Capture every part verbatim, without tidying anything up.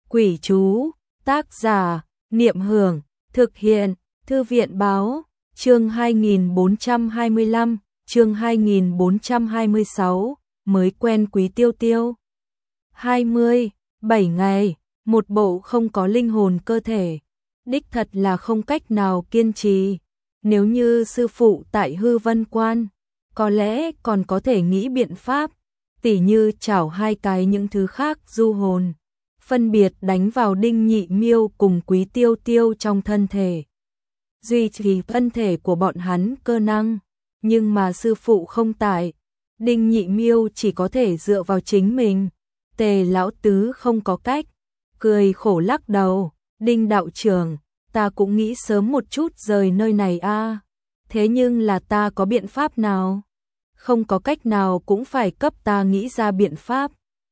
Quỷ chú, tác giả, Niệm Hưởng, thực hiện, Thư viện Báo, chương hai nghìn bốn trăm hai mươi lăm, chương hai nghìn bốn trăm hai mươi sáu, mới quen Quý Tiêu Tiêu. hai mươi, bảy ngày, một bộ không có linh hồn cơ thể, đích thật là không cách nào kiên trì. Nếu như sư phụ tại Hư Vân Quan, có lẽ còn có thể nghĩ biện pháp, tỉ như chảo hai cái những thứ khác du hồn, phân biệt đánh vào Đinh Nhị Miêu cùng Quý Tiêu Tiêu trong thân thể, duy trì thân thể của bọn hắn cơ năng. Nhưng mà sư phụ không tại, Đinh Nhị Miêu chỉ có thể dựa vào chính mình. Tề lão tứ không có cách, cười khổ lắc đầu, Đinh đạo trưởng, ta cũng nghĩ sớm một chút rời nơi này a, thế nhưng là ta có biện pháp nào? Không có cách nào cũng phải cấp ta nghĩ ra biện pháp.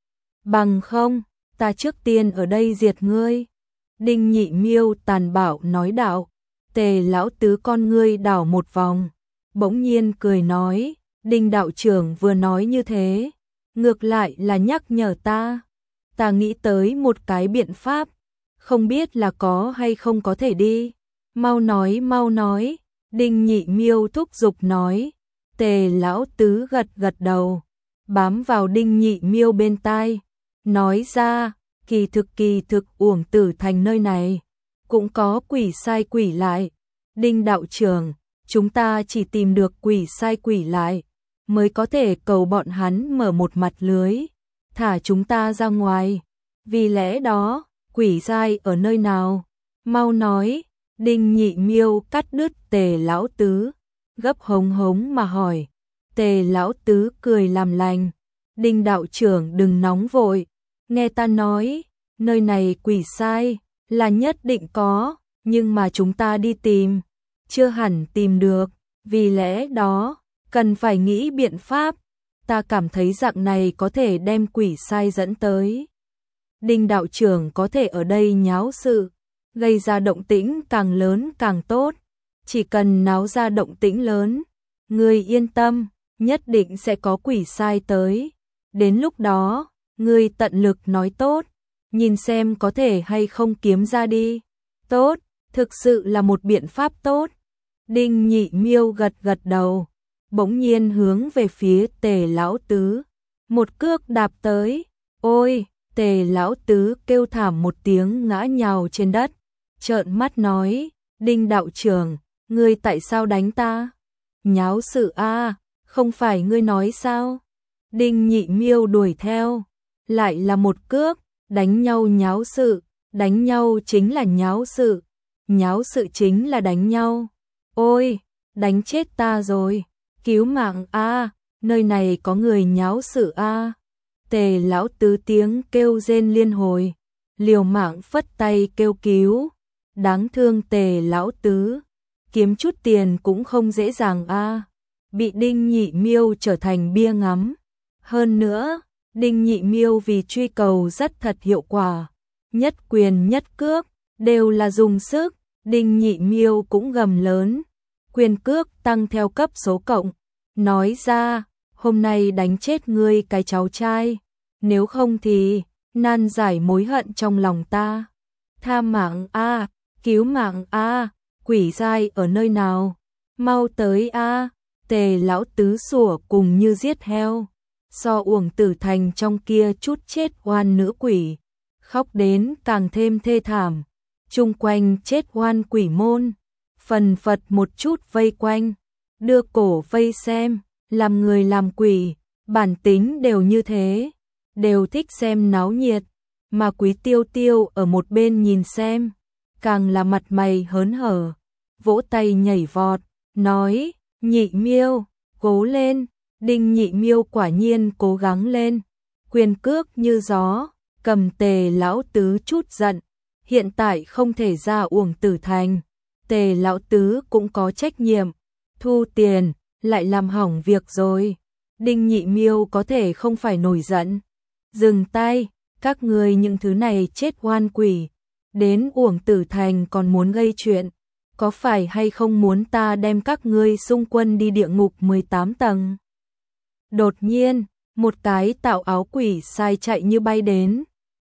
Bằng không, ta trước tiên ở đây diệt ngươi. Đinh Nhị Miêu tàn bạo nói đạo. Tề lão tứ con ngươi đảo một vòng, bỗng nhiên cười nói, Đinh đạo trưởng vừa nói như thế, ngược lại là nhắc nhở ta. Ta nghĩ tới một cái biện pháp, không biết là có hay không có thể đi. Mau nói, mau nói, Đinh Nhị Miêu thúc giục nói. Tề lão tứ gật gật đầu, bám vào Đinh Nhị Miêu bên tai, nói ra, kỳ thực kỳ thực Uổng Tử Thành nơi này cũng có quỷ sai quỷ lại. Đinh đạo trưởng, chúng ta chỉ tìm được quỷ sai quỷ lại, mới có thể cầu bọn hắn mở một mặt lưới, thả chúng ta ra ngoài. Vì lẽ đó, quỷ sai ở nơi nào? Mau nói. Đinh Nhị Miêu cắt đứt Tề lão tứ, gấp hống hống mà hỏi. Tề lão tứ cười làm lành. Đinh đạo trưởng đừng nóng vội, nghe ta nói, nơi này quỷ sai là nhất định có, nhưng mà chúng ta đi tìm, chưa hẳn tìm được, vì lẽ đó, cần phải nghĩ biện pháp. Ta cảm thấy dạng này có thể đem quỷ sai dẫn tới. Đinh đạo trưởng có thể ở đây nháo sự, gây ra động tĩnh càng lớn càng tốt. Chỉ cần náo ra động tĩnh lớn, ngươi yên tâm, nhất định sẽ có quỷ sai tới. Đến lúc đó, ngươi tận lực nói tốt, nhìn xem có thể hay không kiếm ra đi. Tốt, thực sự là một biện pháp tốt. Đinh Nhị Miêu gật gật đầu, bỗng nhiên hướng về phía Tề lão tứ, một cước đạp tới. Ôi, Tề lão tứ kêu thảm một tiếng ngã nhào trên đất, trợn mắt nói, Đinh đạo trưởng, ngươi tại sao đánh ta? Nháo sự a, không phải ngươi nói sao? Đinh Nhị Miêu đuổi theo, lại là một cước, đánh nhau nháo sự, đánh nhau chính là nháo sự, nháo sự chính là đánh nhau. Ôi, đánh chết ta rồi, cứu mạng a, nơi này có người nháo sự a. Tề lão tứ tiếng kêu rên liên hồi, liều mạng phất tay kêu cứu. Đáng thương Tề lão tứ, kiếm chút tiền cũng không dễ dàng a, bị Đinh Nhị Miêu trở thành bia ngắm. Hơn nữa, Đinh Nhị Miêu vì truy cầu rất thật hiệu quả, nhất quyền nhất cước đều là dùng sức. Đinh Nhị Miêu cũng gầm lớn, quyền cước tăng theo cấp số cộng, nói ra, hôm nay đánh chết ngươi cái cháu trai, nếu không thì nan giải mối hận trong lòng ta. Tha mạng a, cứu mạng a, quỷ sai ở nơi nào? Mau tới a. Tề lão tứ sủa cùng như giết heo, so Uổng Tử Thành trong kia chút chết oan nữ quỷ, khóc đến càng thêm thê thảm. Chung quanh chết oan quỷ môn, phần phật một chút vây quanh, đưa cổ vây xem, làm người làm quỷ, bản tính đều như thế, đều thích xem náo nhiệt, mà Quý Tiêu Tiêu ở một bên nhìn xem, càng là mặt mày hớn hở, vỗ tay nhảy vọt, nói, Nhị Miêu, cố lên. Đinh Nhị Miêu quả nhiên cố gắng lên, quyền cước như gió, cầm Tề lão tứ chút giận. Hiện tại không thể ra Uổng Tử Thành, Tề lão tứ cũng có trách nhiệm, thu tiền, lại làm hỏng việc rồi. Đinh Nhị Miêu có thể không phải nổi giận. Dừng tay, các ngươi những thứ này chết oan quỷ, đến Uổng Tử Thành còn muốn gây chuyện, có phải hay không muốn ta đem các ngươi xung quân đi địa ngục mười tám tầng? Đột nhiên, một cái tạo áo quỷ sai chạy như bay đến,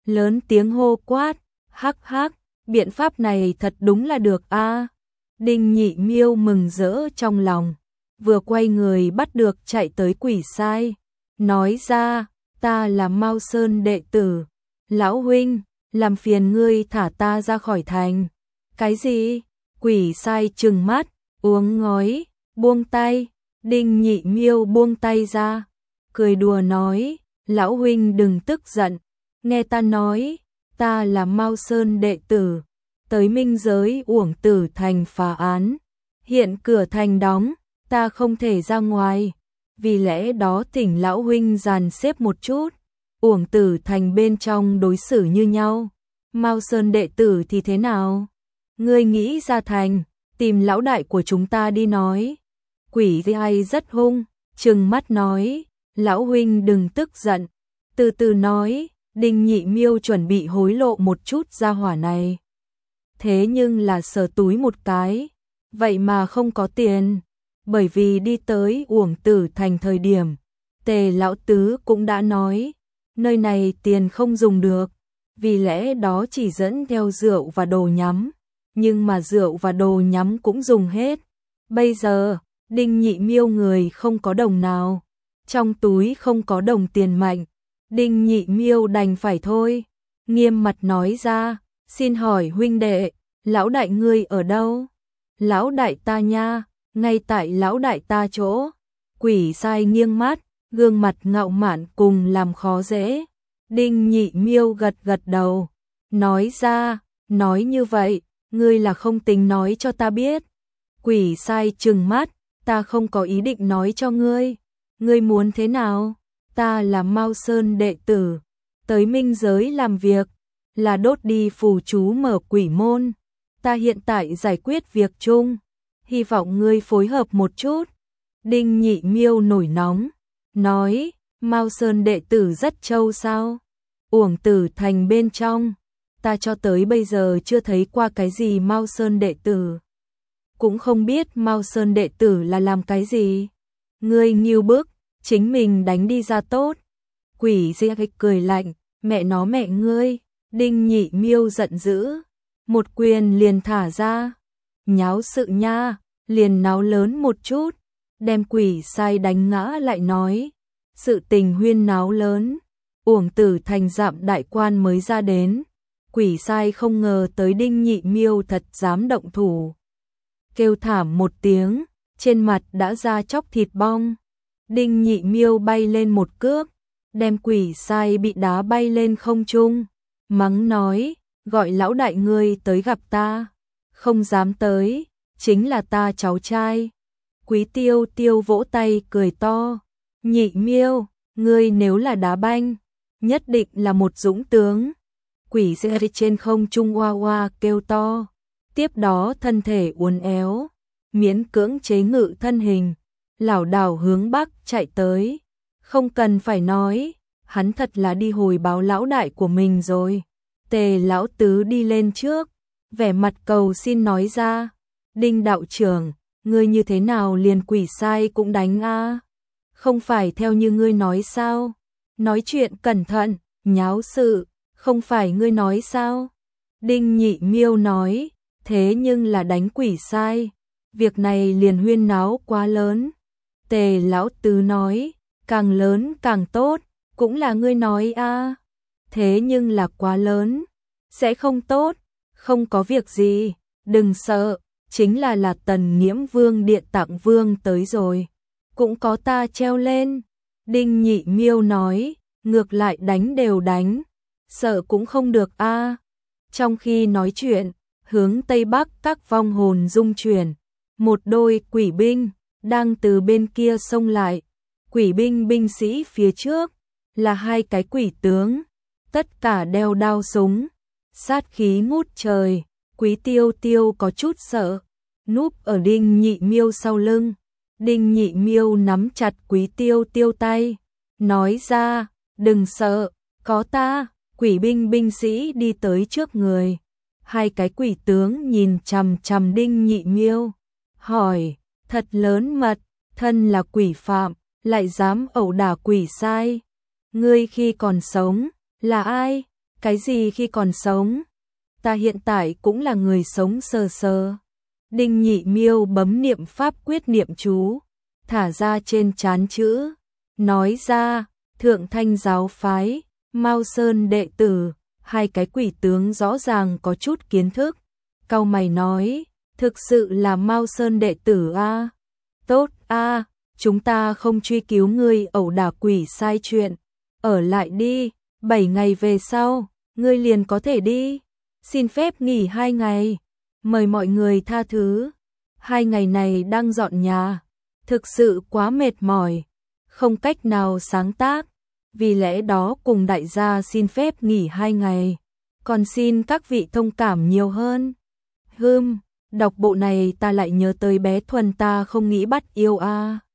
lớn tiếng hô quát, hắc hắc, biện pháp này thật đúng là được a. Đinh Nhị Miêu mừng rỡ trong lòng, vừa quay người bắt được chạy tới Quỷ Sai, nói ra, ta là Mao Sơn đệ tử, lão huynh, làm phiền ngươi thả ta ra khỏi thành. Cái gì? Quỷ Sai trừng mắt, uống ngói, buông tay. Đinh Nhị Miêu buông tay ra, cười đùa nói, lão huynh đừng tức giận, nghe ta nói, ta là Mao Sơn đệ tử, tới minh giới Uổng Tử Thành phá án, hiện cửa thành đóng, ta không thể ra ngoài, vì lẽ đó thỉnh lão huynh dàn xếp một chút, Uổng Tử Thành bên trong đối xử như nhau, Mao Sơn đệ tử thì thế nào? Ngươi nghĩ ra thành, tìm lão đại của chúng ta đi nói. Quỷ Sai rất hung, trừng mắt nói, lão huynh đừng tức giận, từ từ nói, Đinh Nhị Miêu chuẩn bị hối lộ một chút gia hỏa này. Thế nhưng là sờ túi một cái, vậy mà không có tiền, bởi vì đi tới Uổng Tử Thành thời điểm, Tề lão tứ cũng đã nói, nơi này tiền không dùng được, vì lẽ đó chỉ dẫn theo rượu và đồ nhắm, nhưng mà rượu và đồ nhắm cũng dùng hết. Bây giờ, Đinh Nhị Miêu người không có đồng nào, trong túi không có đồng tiền mạnh, Đinh Nhị Miêu đành phải thôi, nghiêm mặt nói ra, xin hỏi huynh đệ, lão đại ngươi ở đâu? Lão đại ta nha, ngay tại lão đại ta chỗ. Quỷ Sai nghiêng mắt, gương mặt ngạo mạn cùng làm khó dễ. Đinh Nhị Miêu gật gật đầu, nói ra, nói như vậy, ngươi là không tính nói cho ta biết. Quỷ Sai trừng mắt, ta không có ý định nói cho ngươi, ngươi muốn thế nào? Ta là Mao Sơn đệ tử, tới minh giới làm việc, là đốt đi phù chú mở quỷ môn, ta hiện tại giải quyết việc chung, hy vọng ngươi phối hợp một chút. Đinh Nhị Miêu nổi nóng, nói, Mao Sơn đệ tử rất trâu sao? Uổng Tử Thành bên trong, ta cho tới bây giờ chưa thấy qua cái gì Mao Sơn đệ tử. Cũng không biết Mao Sơn đệ tử là làm cái gì. Ngươi nghiêu bức, chính mình đánh đi ra tốt. Quỷ Sai cười lạnh, mẹ nó mẹ ngươi. Đinh Nhị Miêu giận dữ, một quyền liền thả ra. Nháo sự nha, liền náo lớn một chút, đem Quỷ Sai đánh ngã lại nói. Sự tình huyên náo lớn, Uổng Tử Thành dạm đại quan mới ra đến. Quỷ Sai không ngờ tới Đinh Nhị Miêu thật dám động thủ. Kêu thảm một tiếng, trên mặt đã ra chóc thịt bong. Đinh Nhị Miêu bay lên một cước, đem Quỷ Sai bị đá bay lên không trung, mắng nói, gọi lão đại ngươi tới gặp ta, không dám tới, chính là ta cháu trai. Quý Tiêu Tiêu vỗ tay cười to, Nhị Miêu, ngươi nếu là đá banh, nhất định là một dũng tướng. Quỷ Sai trên không trung oa oa kêu to, tiếp đó thân thể uốn éo, miễn cưỡng chế ngự thân hình, lảo đảo hướng bắc chạy tới. Không cần phải nói, hắn thật là đi hồi báo lão đại của mình rồi. Tề lão tứ đi lên trước, vẻ mặt cầu xin nói ra, Đinh đạo trưởng, ngươi như thế nào liền Quỷ Sai cũng đánh a? Không phải theo như ngươi nói sao? Nói chuyện cẩn thận, nháo sự, không phải ngươi nói sao? Đinh Nhị Miêu nói, thế nhưng là đánh Quỷ Sai, việc này liền huyên náo quá lớn. Tề lão tứ nói, càng lớn càng tốt, cũng là ngươi nói a. Thế nhưng là quá lớn, sẽ không tốt, không có việc gì, đừng sợ, chính là là Tần Nghiễm Vương Điện Tạng Vương tới rồi, cũng có ta treo lên. Đinh Nhị Miêu nói, ngược lại đánh đều đánh, sợ cũng không được a. Trong khi nói chuyện, hướng Tây Bắc các vong hồn rung chuyển, một đôi quỷ binh đang từ bên kia xông lại. Quỷ binh binh sĩ phía trước là hai cái quỷ tướng, tất cả đeo đao súng, sát khí ngút trời. Quý Tiêu Tiêu có chút sợ, núp ở Đinh Nhị Miêu sau lưng. Đinh Nhị Miêu nắm chặt Quý Tiêu Tiêu tay, nói ra, đừng sợ, có ta. Quỷ binh binh sĩ đi tới trước người, hai cái quỷ tướng nhìn chằm chằm Đinh Nhị Miêu, hỏi, thật lớn mật, thân là quỷ phạm, lại dám ẩu đả Quỷ Sai. Ngươi khi còn sống, là ai? Cái gì khi còn sống? Ta hiện tại cũng là người sống sờ sờ. Đinh Nhị Miêu bấm niệm pháp quyết niệm chú, thả ra trên trán chữ, nói ra, Thượng Thanh giáo phái, Mao Sơn đệ tử, hai cái quỷ tướng rõ ràng có chút kiến thức. Cau mày nói, thực sự là Mao Sơn đệ tử a? Tốt a, chúng ta không truy cứu ngươi ẩu đả quỷ sai chuyện, ở lại đi, bảy ngày về sau, ngươi liền có thể đi. Xin phép nghỉ hai ngày, mời mọi người tha thứ. Hai ngày này đang dọn nhà, thực sự quá mệt mỏi, không cách nào sáng tác, vì lẽ đó cùng đại gia xin phép nghỉ hai ngày, còn xin các vị thông cảm nhiều hơn. Hừm, đọc bộ này ta lại nhớ tới bé Thuần ta không nghĩ bắt yêu a.